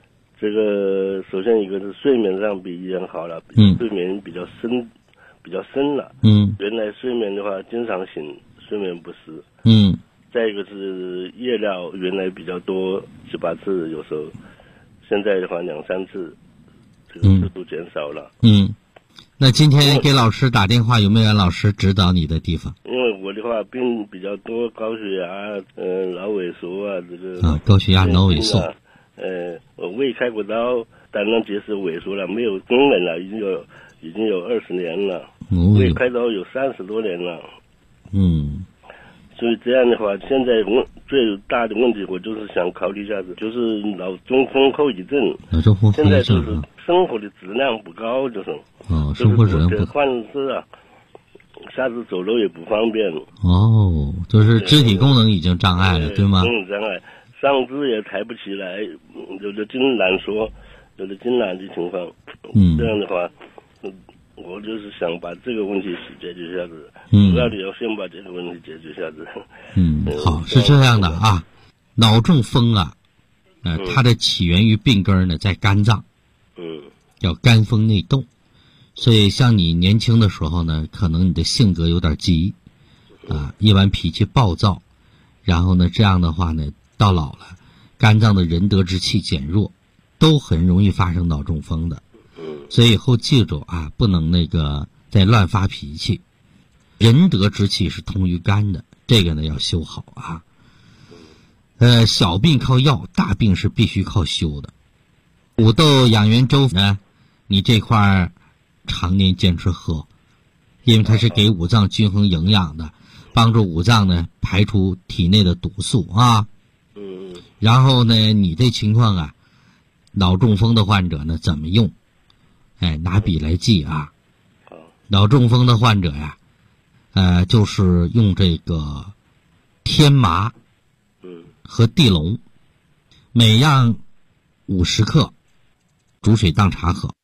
这个首先一个是睡眠上比以前好了，睡眠比较深了。原来睡眠的话经常醒，睡眠不实。再一个是夜尿原来比较多，7、8次有时候，现在的话2、3次，这个次数减少了。 那今天给老师打电话，有没有让老师指导你的地方？ 因为我的话病比较多，高血压、脑萎缩啊，这个高血压、脑萎缩。 我胃开过刀，胆囊结石萎缩了，没有功能了，已经有20年了。胃开刀有30多年了。所以这样的话，现在最大的问题，我就是想考虑一下子，就是脑中风后遗症。现在就是生活的质量不高，就是生活质量不高， 患是啊，下次走路也不方便。 就是肢体功能已经障碍了，对吗？ 功能障碍，上肢也抬不起来，有的筋挛缩，有的筋挛的情况。这样的话，我就是想把这个问题解决一下子。主要的要先把这个问题解决一下子。 好，是这样的啊，脑中风啊，它的起源于病根呢在肝脏，叫肝风内动。所以像你年轻的时候呢，可能你的性格有点急一般脾气暴躁，然后呢这样的话呢，到老了肝脏的仁德之气减弱，都很容易发生脑中风的。所以以后记住啊，不能再乱发脾气。仁德之气是通于肝的，这个呢要修好啊。小病靠药，大病是必须靠修的。五豆养元粥呢，你这块常年坚持喝，因为它是给五脏均衡营养的，帮助五脏呢排出体内的毒素啊。然后呢，你这情况啊，脑中风的患者呢怎么用？拿笔来记啊。脑中风的患者呀，就是用这个天麻和地龙，每样50克，煮水当茶喝。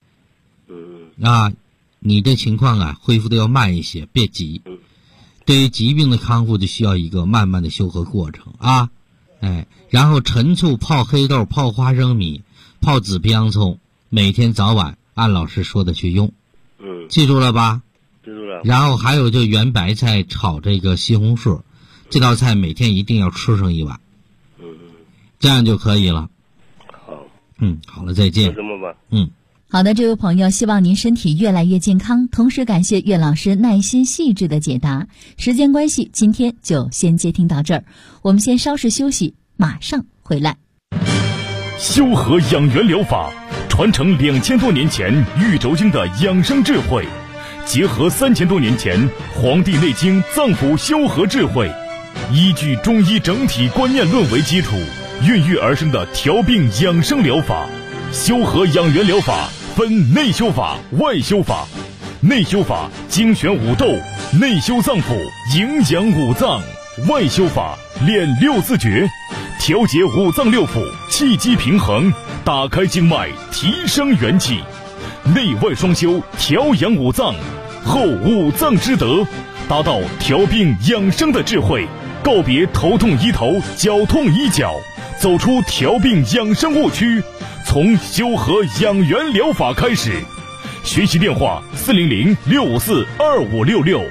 你这情况啊，恢复的要慢一些，别急。对于疾病的康复，就需要一个慢慢的修和过程啊。然后陈醋泡黑豆，泡花生米，泡紫皮洋葱，每天早晚按老师说的去用。记住了吧？ 记住了。 然后还有就圆白菜炒这个西红柿，这道菜每天一定要吃上1碗。这样就可以了。 好。 好了，再见。 这么吧。 好的，这位朋友，希望您身体越来越健康，同时感谢岳老师耐心细致的解答。时间关系，今天就先接听到这儿，我们先稍事休息，马上回来。 修和养元疗法传承2000多年前玉轴经的养生智慧，结合3000多年前《黄帝内经》脏腑修和智慧，依据中医整体观念论为基础，孕育而生的调病养生疗法。修和养元疗法分内修法、外修法。内修法精选五豆，内修脏腑，营养五脏；外修法练6字诀，调节五脏六腑，气机平衡，打开经脉，提升元气。内外双修，调养五脏，后五脏之德，达到调病养生的智慧，告别头痛医头，脚痛医脚，走出调病养生误区，从修和养元疗法开始。学习电话400-654-2566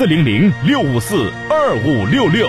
400-654-2566。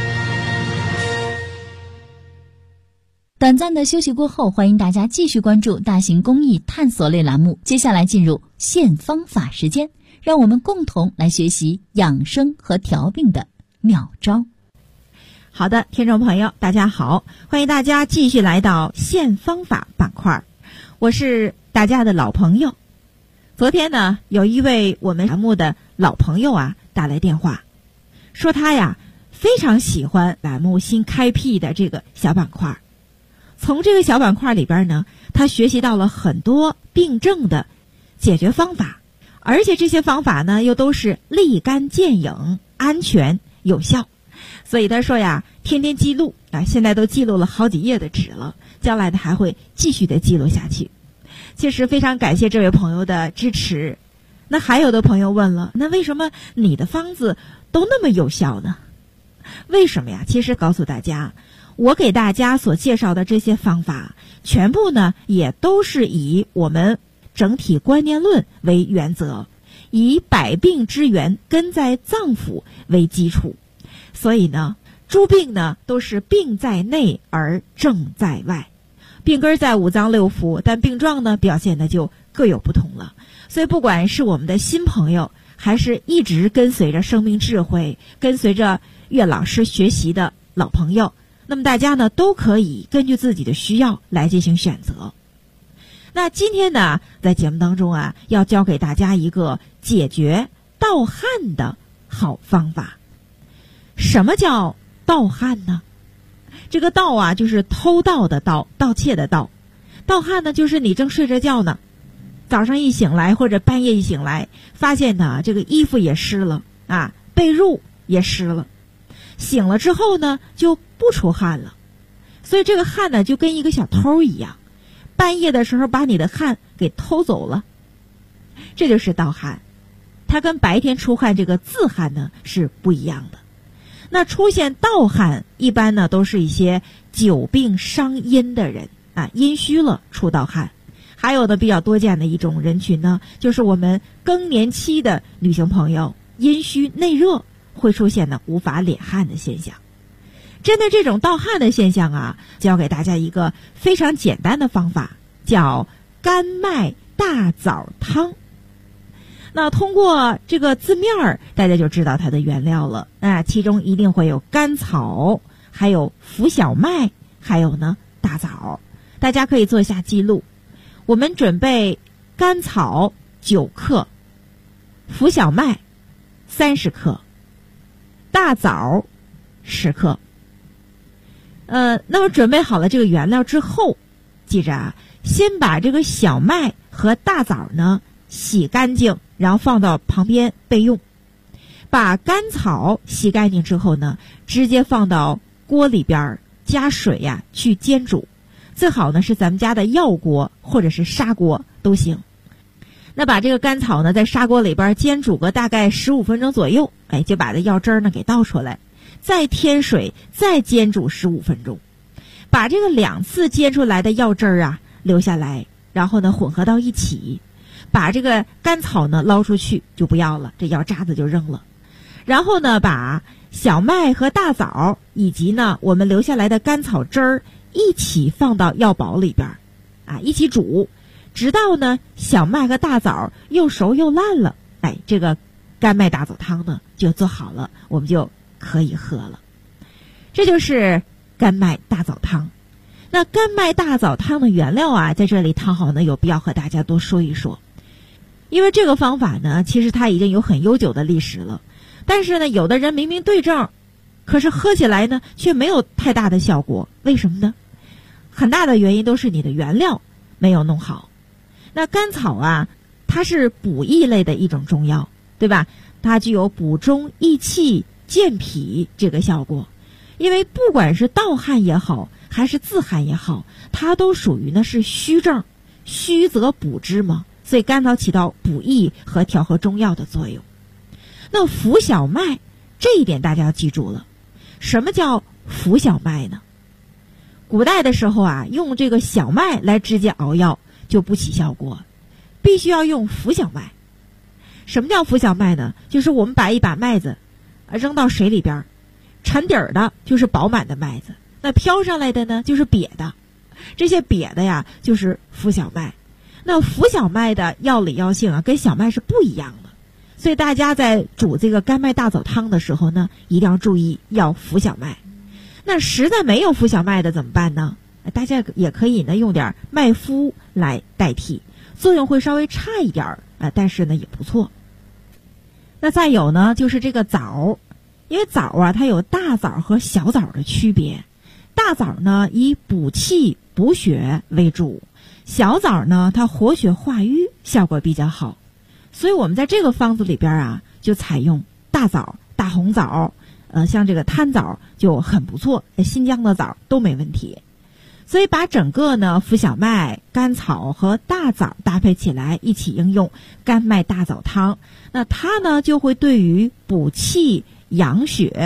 短暂的休息过后，欢迎大家继续关注大型公益探索类栏目。接下来进入现方法时间，让我们共同来学习养生和调病的妙招。 好的，听众朋友大家好，欢迎大家继续来到现方法板块，我是大家的老朋友。昨天呢，有一位我们栏目的老朋友打来电话，说他呀非常喜欢栏目新开辟的这个小板块，从这个小板块里边呢，他学习到了很多病症的解决方法，而且这些方法呢又都是立竿见影、安全有效。所以他说呀，天天记录现在都记录了好几页的纸了，将来呢还会继续的记录下去。其实非常感谢这位朋友的支持。那还有的朋友问了，那为什么你的方子都那么有效呢？为什么呀？其实告诉大家， 我给大家所介绍的这些方法，全部呢也都是以我们整体观念论为原则，以百病之源根在脏腑为基础。所以呢，诸病呢都是病在内而症在外，病根在五脏六腑，但病状呢表现的就各有不同了。所以不管是我们的新朋友，还是一直跟随着生命智慧，跟随着岳老师学习的老朋友，那么大家呢都可以根据自己的需要来进行选择。那今天呢，在节目当中啊，要教给大家一个解决盗汗的好方法。什么叫盗汗呢？这个盗啊，就是偷盗的盗，盗窃的盗。盗汗呢，就是你正睡着觉呢，早上一醒来或者半夜一醒来，发现呢这个衣服也湿了啊，被褥也湿了，醒了之后呢就不出汗了，所以这个汗呢就跟一个小偷一样，半夜的时候把你的汗给偷走了，这就是盗汗。它跟白天出汗这个自汗呢是不一样的。那出现盗汗一般呢都是一些久病伤阴的人啊，阴虚了出盗汗。还有的比较多见的一种人群呢，就是我们更年期的女性朋友，阴虚内热会出现呢无法敛汗的现象。针对这种盗汗的现象啊，教给大家一个非常简单的方法，叫甘麦大枣汤。那通过这个字面儿，大家就知道它的原料了啊，其中一定会有甘草，还有浮小麦，还有呢大枣。大家可以做一下记录。我们准备甘草9克，浮小麦30克，大枣10克。那么准备好了这个原料之后，记着啊，先把这个小麦和大枣呢洗干净，然后放到旁边备用。把甘草洗干净之后呢，直接放到锅里边加水呀去煎煮。最好呢是咱们家的药锅或者是砂锅都行。那把这个甘草呢在砂锅里边煎煮个大概15分钟左右，就把这药汁呢给倒出来，再添水，再煎煮15分钟。把这个2次煎出来的药汁啊留下来，然后呢混合到一起，把这个甘草呢捞出去就不要了，这药渣子就扔了。然后呢把小麦和大枣以及呢我们留下来的甘草汁儿一起放到药煲里边啊，一起煮，直到呢小麦和大枣又熟又烂了，这个甘麦大枣汤呢就做好了，我们就可以喝了。这就是甘麦大枣汤。那甘麦大枣汤的原料啊，在这里汤好呢有必要和大家多说一说。因为这个方法呢其实它已经有很悠久的历史了，但是呢有的人明明对症，可是喝起来呢却没有太大的效果。为什么呢？很大的原因都是你的原料没有弄好。那甘草啊，它是补益类的一种中药，对吧？它具有补中益气健脾这个效果。因为不管是盗汗也好，还是自汗也好，它都属于呢是虚症，虚则补之嘛，所以甘草起到补益和调和中药的作用。那浮小麦这一点大家要记住了。什么叫浮小麦呢？古代的时候啊，用这个小麦来直接熬药就不起效果，必须要用浮小麦。什么叫浮小麦呢？就是我们把一把麦子扔到水里边，沉底儿的就是饱满的麦子，那飘上来的呢就是瘪的，这些瘪的呀就是浮小麦。那浮小麦的药理药性啊跟小麦是不一样的，所以大家在煮这个甘麦大枣汤的时候呢，一定要注意要浮小麦。那实在没有浮小麦的怎么办呢？大家也可以呢用点麦麸来代替，作用会稍微差一点但是呢也不错。那再有呢就是这个枣，因为枣啊它有大枣和小枣的区别。大枣呢以补气补血为主，小枣呢它活血化瘀效果比较好，所以我们在这个方子里边啊就采用大枣、大红枣，像这个贪枣就很不错，新疆的枣都没问题。所以把整个呢浮小麦、甘草和大枣搭配起来一起应用甘麦大枣汤，那它呢就会对于补气养血、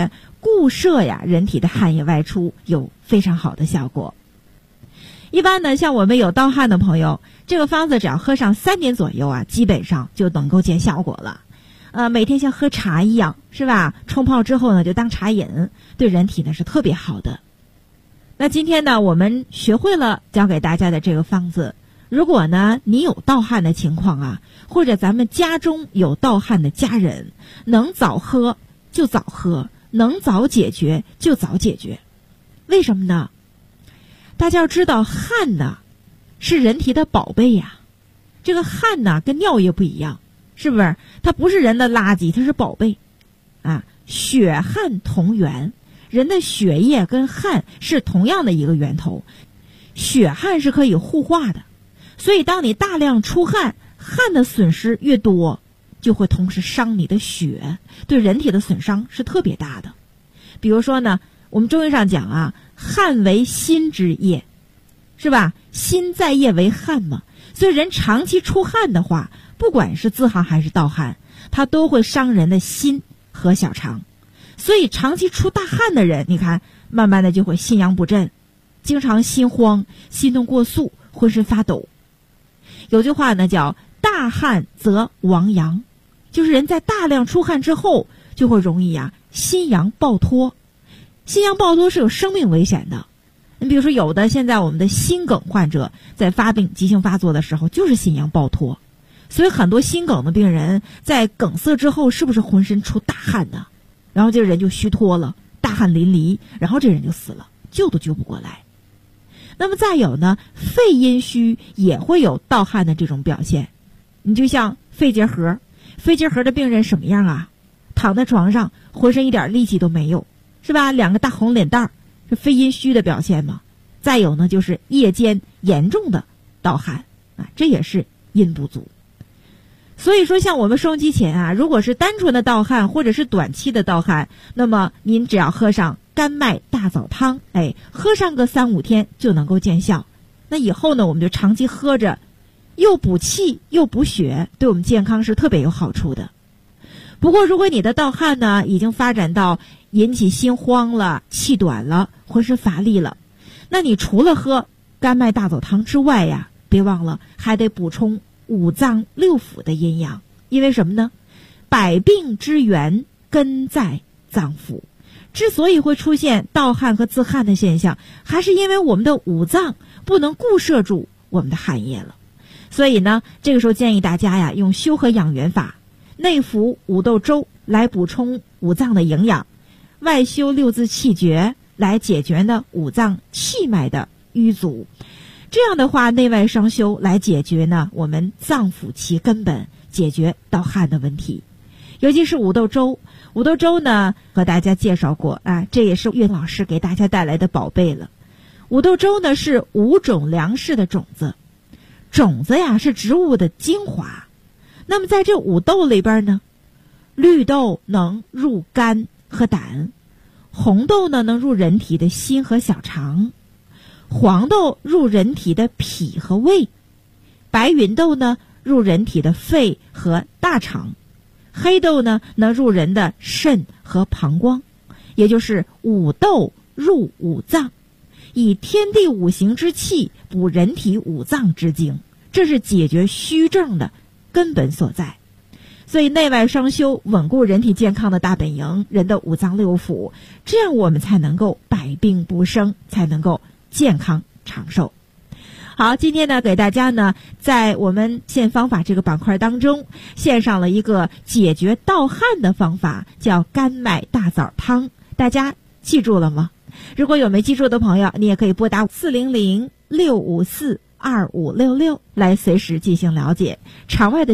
固摄呀人体的汗液外出，有非常好的效果。一般呢，像我们有盗汗的朋友，这个方子只要喝上3点左右啊，基本上就能够见效果了。每天像喝茶一样，是吧？冲泡之后呢，就当茶饮，对人体呢是特别好的。那今天呢，我们学会了教给大家的这个方子，如果呢你有盗汗的情况啊，或者咱们家中有盗汗的家人，能早喝就早喝，能早解决就早解决。为什么呢？大家要知道，汗呢是人体的宝贝呀。这个汗呢跟尿液不一样，是不是？它不是人的垃圾，它是宝贝啊。血汗同源，人的血液跟汗是同样的一个源头，血汗是可以互化的。所以当你大量出汗，汗的损失越多，就会同时伤你的血，对人体的损伤是特别大的。比如说呢，我们中医上讲啊，汗为心之液，是吧？心在液为汗嘛。所以人长期出汗的话，不管是自汗还是盗汗，它都会伤人的心和小肠。所以长期出大汗的人，你看慢慢的就会心阳不振，经常心慌、心动过速、浑身发抖。有句话呢叫大汗则亡阳，就是人在大量出汗之后就会容易心阳暴脱。心阳暴脱是有生命危险的。你比如说有的现在我们的心梗患者在发病急性发作的时候就是心阳暴脱，所以很多心梗的病人在梗塞之后是不是浑身出大汗呢？然后这人就虚脱了，大汗淋漓，然后这人就死了，救都救不过来。那么再有呢，肺阴虚也会有盗汗的这种表现。你就像肺结核的病人什么样啊？躺在床上浑身一点力气都没有，是吧？2个大红脸蛋儿，是肺阴虚的表现嘛。再有呢，就是夜间严重的盗汗啊，这也是阴不足。所以说像我们收音机前啊，如果是单纯的盗汗或者是短期的盗汗，那么您只要喝上甘麦大枣汤，喝上个3-5天就能够见效。那以后呢，我们就长期喝着，又补气又补血，对我们健康是特别有好处的。不过如果你的盗汗呢已经发展到引起心慌了、气短了、浑身乏力了，那你除了喝甘麦大枣汤之外呀，别忘了还得补充5脏6腑的阴阳。因为什么呢？百病之源根在脏腑。之所以会出现盗汗和自汗的现象，还是因为我们的5脏不能固摄住我们的汗液了。所以呢，这个时候建议大家呀，用修和养元法，内服五豆粥来补充5脏的营养，外修6字气诀来解决呢5脏气脉的瘀阻。这样的话，内外双修来解决呢我们脏腑其根本，解决盗汗的问题。尤其是五豆粥呢，和大家介绍过啊，这也是岳老师给大家带来的宝贝了。五豆粥呢是5种粮食的种子，种子呀是植物的精华。那么在这5豆里边呢，绿豆能入肝和胆，红豆呢能入人体的心和小肠，黄豆入人体的脾和胃，白芸豆呢入人体的肺和大肠，黑豆呢能入人的肾和膀胱。也就是5豆入5脏，以天地5行之气补人体5脏之精，这是解决虚症的根本所在。所以内外双修，稳固人体健康的大本营，人的5脏6腑，这样我们才能够百病不生，才能够健康长寿。好，今天呢给大家呢在我们现方法这个板块当中献上了一个解决盗汗的方法，叫甘麦大枣汤。大家记住了吗？如果有没记住的朋友，你也可以拨打400-654-2566来随时进行了解。场外的